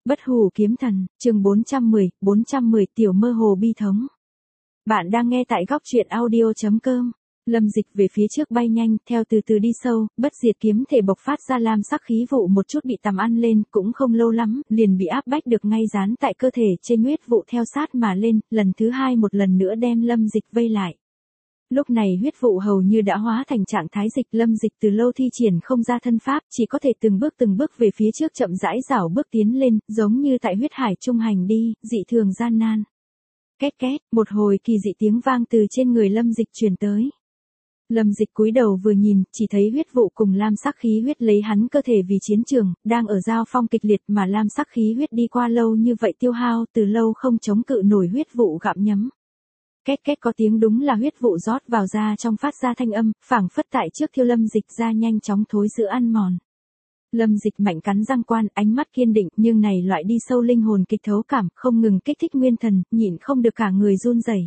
Bất hủ kiếm thần, chương 410 tiểu mơ hồ bi thống. Bạn đang nghe tại góc truyện audio.com. Lâm Dịch về phía trước bay nhanh, theo từ từ đi sâu, bất diệt kiếm thể bộc phát ra lam sắc khí vụ một chút bị tầm ăn lên, cũng không lâu lắm, liền bị áp bách được ngay dán tại cơ thể trên huyết vụ theo sát mà lên, lần thứ hai một lần nữa đem Lâm Dịch vây lại. Lúc này huyết vụ hầu như đã hóa thành trạng thái dịch, Lâm Dịch từ lâu thi triển không ra thân pháp, chỉ có thể từng bước về phía trước chậm rãi rảo bước tiến lên, giống như tại huyết hải trung hành đi, dị thường gian nan. Két két, một hồi kỳ dị tiếng vang từ trên người Lâm Dịch truyền tới. Lâm Dịch cúi đầu vừa nhìn, chỉ thấy huyết vụ cùng lam sắc khí huyết lấy hắn cơ thể vì chiến trường, đang ở giao phong kịch liệt mà lam sắc khí huyết đi qua lâu như vậy tiêu hao, từ lâu không chống cự nổi huyết vụ gặm nhấm. Két két có tiếng đúng là huyết vụ rót vào da trong phát ra thanh âm, phảng phất tại trước thiêu Lâm Dịch ra nhanh chóng thối giữa ăn mòn. Lâm Dịch mạnh cắn răng quan, ánh mắt kiên định, nhưng này loại đi sâu linh hồn kịch thấu cảm, không ngừng kích thích nguyên thần, nhịn không được cả người run rẩy.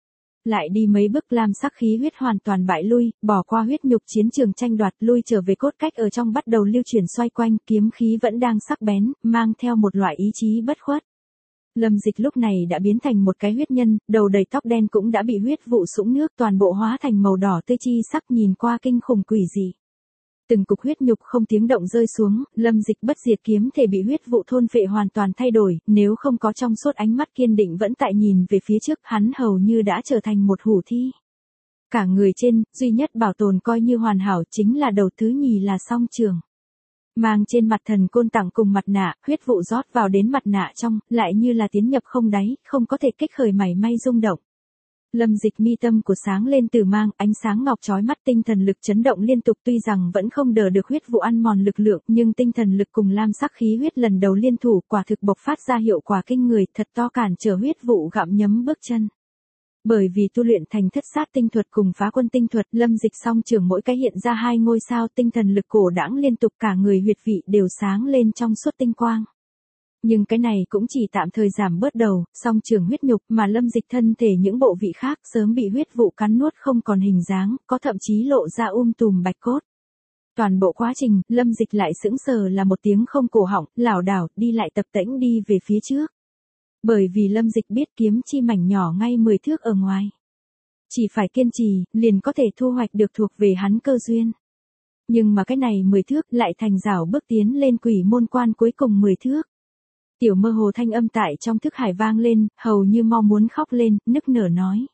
Lại đi mấy bước lam sắc khí huyết hoàn toàn bại lui, bỏ qua huyết nhục chiến trường tranh đoạt, lui trở về cốt cách ở trong bắt đầu lưu chuyển xoay quanh, kiếm khí vẫn đang sắc bén, mang theo một loại ý chí bất khuất. Lâm Dịch lúc này đã biến thành một cái huyết nhân, đầu đầy tóc đen cũng đã bị huyết vụ sũng nước, toàn bộ hóa thành màu đỏ tươi chi sắc, nhìn qua kinh khủng quỷ dị. Từng cục huyết nhục không tiếng động rơi xuống, Lâm Dịch bất diệt kiếm thể bị huyết vụ thôn phệ hoàn toàn thay đổi, nếu không có trong suốt ánh mắt kiên định vẫn tại nhìn về phía trước, hắn hầu như đã trở thành một hủ thi. Cả người trên, duy nhất bảo tồn coi như hoàn hảo chính là đầu, thứ nhì là song trường. Mang trên mặt thần côn tặng cùng mặt nạ, huyết vụ rót vào đến mặt nạ trong, lại như là tiến nhập không đáy, không có thể kích khởi mảy may rung động. Lâm Dịch mi tâm của sáng lên từ mang, ánh sáng ngọc chói mắt, tinh thần lực chấn động liên tục, tuy rằng vẫn không đỡ được huyết vụ ăn mòn lực lượng, nhưng tinh thần lực cùng lam sắc khí huyết lần đầu liên thủ, quả thực bộc phát ra hiệu quả kinh người, thật to cản trở huyết vụ gặm nhấm bước chân. Bởi vì tu luyện thành thất sát tinh thuật cùng phá quân tinh thuật, Lâm Dịch song trường mỗi cái hiện ra 2 ngôi sao, tinh thần lực cổ đãng liên tục, cả người huyệt vị đều sáng lên trong suốt tinh quang. Nhưng cái này cũng chỉ tạm thời giảm bớt đầu, song trường huyết nhục, mà Lâm Dịch thân thể những bộ vị khác sớm bị huyết vụ cắn nuốt không còn hình dáng, có thậm chí lộ ra tùm bạch cốt. Toàn bộ quá trình, Lâm Dịch lại sững sờ là một tiếng không cổ họng, lảo đảo, đi lại tập tễnh đi về phía trước. Bởi vì Lâm Dịch biết kiếm chi mảnh nhỏ ngay 10 thước ở ngoài. Chỉ phải kiên trì, liền có thể thu hoạch được thuộc về hắn cơ duyên. Nhưng mà cái này 10 thước lại thành rảo bước tiến lên quỷ môn quan cuối cùng 10 thước. Tiểu mơ hồ thanh âm tại trong thức hải vang lên, hầu như mau muốn khóc lên, nức nở nói.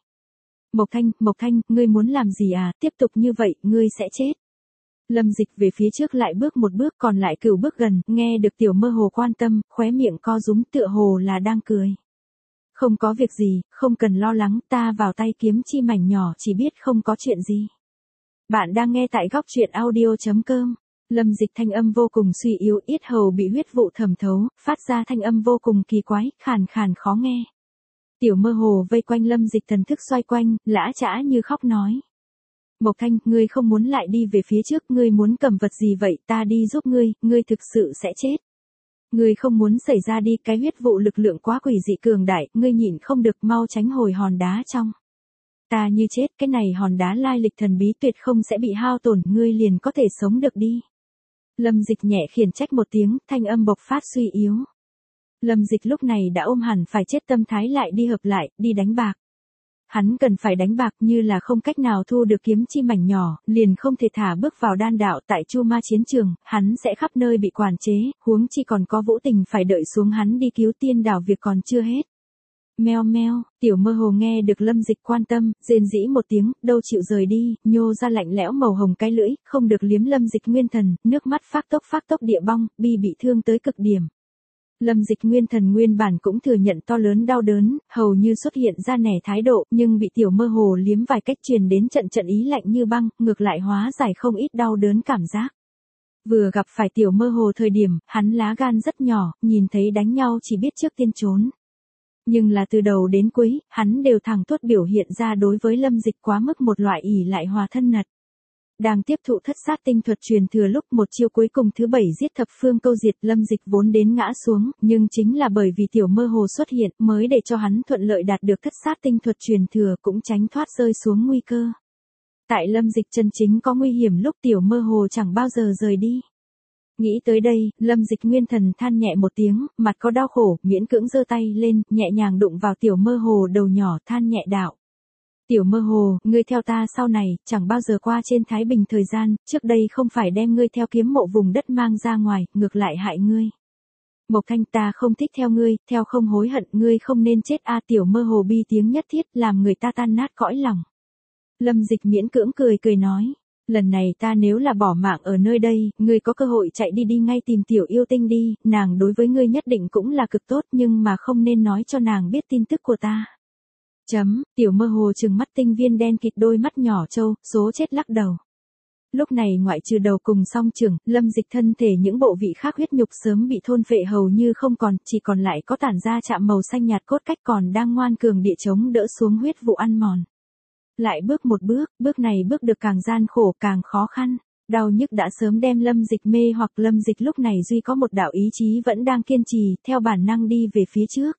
Mộc Thanh, ngươi muốn làm gì à, tiếp tục như vậy, ngươi sẽ chết. Lâm Dịch về phía trước lại bước một bước, còn lại cửu bước gần, nghe được tiểu mơ hồ quan tâm, khóe miệng co rúm tựa hồ là đang cười. Không có việc gì, không cần lo lắng, ta vào tay kiếm chi mảnh nhỏ chỉ biết không có chuyện gì. Bạn đang nghe tại góc truyện audio.com. Lâm Dịch thanh âm vô cùng suy yếu, yết hầu bị huyết vụ thẩm thấu, phát ra thanh âm vô cùng kỳ quái, khàn khàn khó nghe. Tiểu mơ hồ vây quanh Lâm Dịch thần thức xoay quanh, lã chã như khóc nói. Mộc Thanh, ngươi không muốn lại đi về phía trước, ngươi muốn cầm vật gì vậy, ta đi giúp ngươi thực sự sẽ chết. Ngươi không muốn xảy ra đi, cái huyết vụ lực lượng quá quỷ dị cường đại, ngươi nhịn không được, mau tránh hồi hòn đá trong. Ta như chết, cái này hòn đá lai lịch thần bí tuyệt không sẽ bị hao tổn, ngươi liền có thể sống được đi. Lâm Dịch nhẹ khiển trách một tiếng, thanh âm bộc phát suy yếu. Lâm Dịch lúc này đã ôm hẳn phải chết tâm thái lại đi hợp lại, đi đánh bạc. Hắn cần phải đánh bạc, như là không cách nào thu được kiếm chi mảnh nhỏ, liền không thể thả bước vào đan đạo tại Chu Ma chiến trường, hắn sẽ khắp nơi bị quản chế, huống chi còn có Vũ Tình phải đợi xuống hắn đi cứu tiên đảo, việc còn chưa hết. Meo meo, tiểu mơ hồ nghe được Lâm Dịch quan tâm, rên rỉ một tiếng, đâu chịu rời đi, nhô ra lạnh lẽo màu hồng cái lưỡi, không được liếm Lâm Dịch nguyên thần, nước mắt phát tốc địa bong, bị thương tới cực điểm. Lâm Dịch nguyên thần nguyên bản cũng thừa nhận to lớn đau đớn, hầu như xuất hiện ra nẻ thái độ, nhưng bị tiểu mơ hồ liếm vài cách truyền đến trận ý lạnh như băng, ngược lại hóa giải không ít đau đớn cảm giác. Vừa gặp phải tiểu mơ hồ thời điểm, hắn lá gan rất nhỏ, nhìn thấy đánh nhau chỉ biết trước tiên trốn. Nhưng là từ đầu đến cuối, hắn đều thẳng thốt biểu hiện ra đối với Lâm Dịch quá mức một loại ỷ lại hòa thân nật. Đang tiếp thụ thất sát tinh thuật truyền thừa lúc một chiêu cuối cùng thứ 7 giết thập phương câu diệt, Lâm Dịch vốn đến ngã xuống, nhưng chính là bởi vì tiểu mơ hồ xuất hiện mới để cho hắn thuận lợi đạt được thất sát tinh thuật truyền thừa, cũng tránh thoát rơi xuống nguy cơ. Tại Lâm Dịch chân chính có nguy hiểm lúc tiểu mơ hồ chẳng bao giờ rời đi. Nghĩ tới đây, Lâm Dịch Nguyên thần than nhẹ một tiếng, mặt có đau khổ, miễn cưỡng giơ tay lên, nhẹ nhàng đụng vào Tiểu Mơ Hồ đầu nhỏ, than nhẹ đạo. Tiểu Mơ Hồ, ngươi theo ta sau này, chẳng bao giờ qua trên Thái Bình thời gian, trước đây không phải đem ngươi theo kiếm mộ vùng đất mang ra ngoài, ngược lại hại ngươi. Mộc Thanh, ta không thích theo ngươi, theo không hối hận, ngươi không nên chết a. Tiểu Mơ Hồ bi tiếng nhất thiết, làm người ta tan nát cõi lòng. Lâm Dịch miễn cưỡng cười nói. Lần này ta nếu là bỏ mạng ở nơi đây, ngươi có cơ hội chạy đi ngay tìm Tiểu Yêu Tinh đi, nàng đối với ngươi nhất định cũng là cực tốt nhưng mà không nên nói cho nàng biết tin tức của ta. Tiểu Mơ Hồ trừng mắt tinh viên đen kịt đôi mắt nhỏ trâu, số chết lắc đầu. Lúc này ngoại trừ đầu cùng song trưởng, Lâm Dịch thân thể những bộ vị khác huyết nhục sớm bị thôn phệ hầu như không còn, chỉ còn lại có tản ra chạm màu xanh nhạt cốt cách còn đang ngoan cường địa chống đỡ xuống huyết vụ ăn mòn. Lại bước một bước này bước được càng gian khổ càng khó khăn, đau nhức đã sớm đem Lâm Dịch mê hoặc. Lâm Dịch lúc này duy có một đạo ý chí vẫn đang kiên trì, theo bản năng đi về phía trước.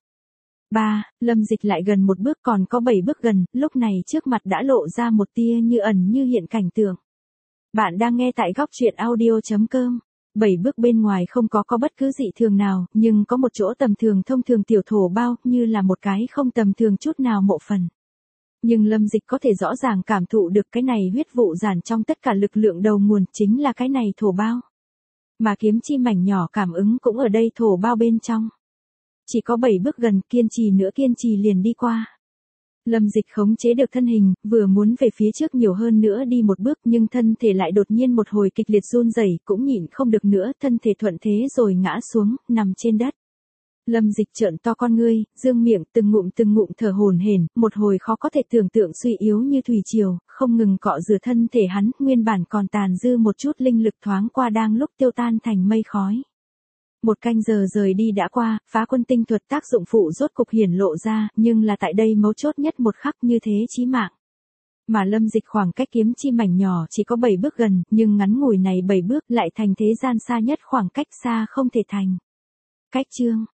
Lâm Dịch lại gần một bước, còn có 7 bước gần, lúc này trước mặt đã lộ ra một tia như ẩn như hiện cảnh tượng. Bạn đang nghe tại góc truyện audio.com. 7 bước bên ngoài không có bất cứ dị thường nào, nhưng có một chỗ tầm thường thông thường tiểu thổ bao, như là một cái không tầm thường chút nào mộ phần. Nhưng Lâm Dịch có thể rõ ràng cảm thụ được cái này huyết vụ giản trong tất cả lực lượng đầu nguồn chính là cái này thổ bao. Mà kiếm chi mảnh nhỏ cảm ứng cũng ở đây thổ bao bên trong. Chỉ có 7 bước gần, kiên trì liền đi qua. Lâm Dịch khống chế được thân hình, vừa muốn về phía trước nhiều hơn nữa đi một bước nhưng thân thể lại đột nhiên một hồi kịch liệt run rẩy, cũng nhịn không được nữa, thân thể thuận thế rồi ngã xuống, nằm trên đất. Lâm Dịch trợn to con ngươi, dương miệng từng ngụm thở hổn hển, một hồi khó có thể tưởng tượng suy yếu như thủy triều, không ngừng cọ rửa thân thể hắn, nguyên bản còn tàn dư một chút linh lực thoáng qua đang lúc tiêu tan thành mây khói. 1 canh giờ rời đi đã qua, phá quân tinh thuật tác dụng phụ rốt cục hiển lộ ra, nhưng là tại đây mấu chốt nhất một khắc như thế chí mạng. Mà Lâm Dịch khoảng cách kiếm chi mảnh nhỏ chỉ có 7 bước gần, nhưng ngắn ngủi này 7 bước lại thành thế gian xa nhất, khoảng cách xa không thể thành. Cách chương